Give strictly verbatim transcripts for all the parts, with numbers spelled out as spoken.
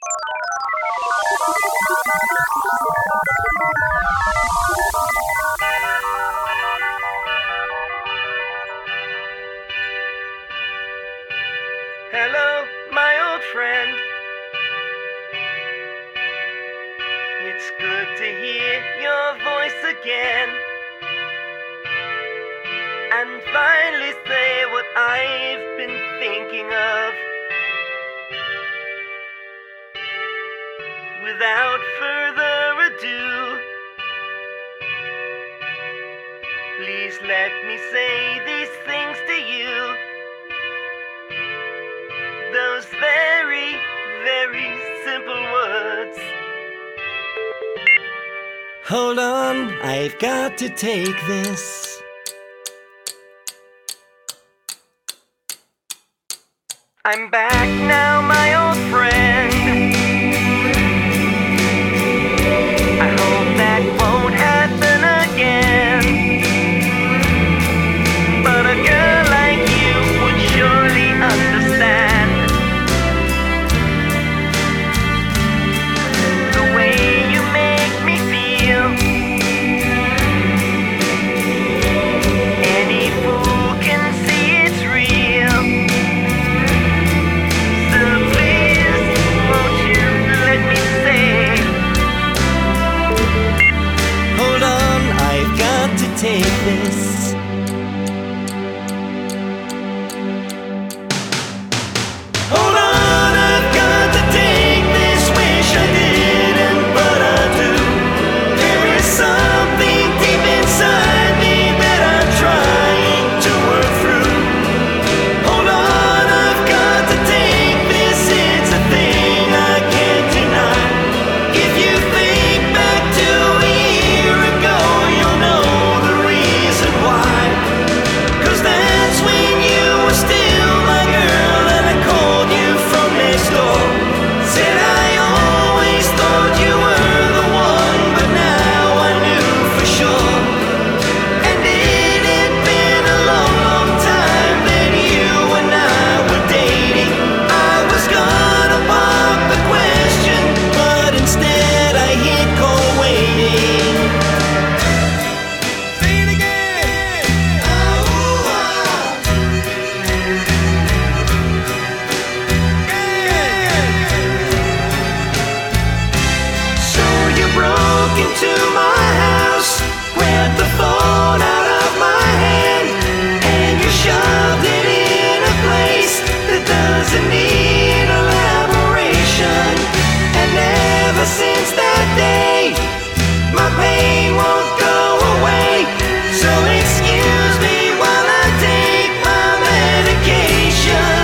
Hello, my old friend. It's good to hear your voice again and finally say what I've been thinking of. Without further ado, please let me say these things to you. Those very, very simple words. Hold on, I've got to take this. I'm back now, my old friend. I hope that won't happen again. But a girl like you would surely understand the way you make me feel. Any fool can see it's real. So please, won't you let me say, Hold on, I've got to take this. Hold on, I've got to take this. Wish I didn't, but I do. There is something deep inside me that I'm trying to work through. Hold on, I've got to take this. It's a thing I can't deny. If you think back to a year ago, you'll know the reason why. 'Cause that's when you were still my girl and I called you from next door. Said I always thought you were the one, but now I knew for sure. And it had been a long, long time that you and I were dating. I was gonna pop the question, but instead I hit call waiting. Say it again. So you broke into my house, grabbed the phone out of my hand, and you shoved it in a place that doesn't need elaboration. And ever since that day, my pain won't go away. So excuse me while I take my medication.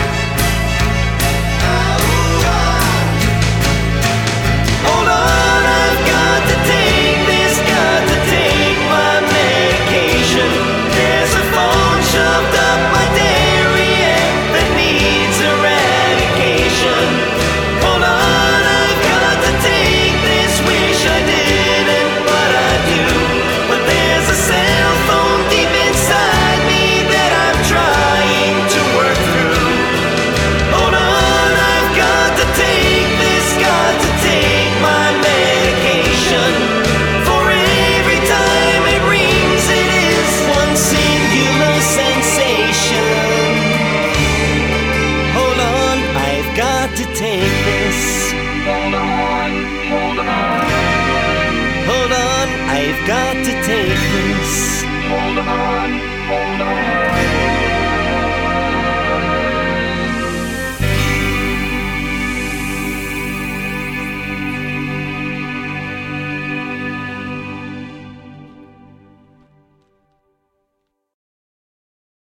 Hold on, I've got to take this, got to take my medication. There's a phone shoved up my derriere that needs eradication. Hold on, I've got to take this, wish I didn't, but I do. But there's a cell phone deep inside me that I'm trying to work through. Hold on, I've got to take this, got to take my medication. For every time it rings, it is one singular sensation. Hold on, I've got to take this. Hold on, hold on, Hold on, I've got to take this. hold on, hold on.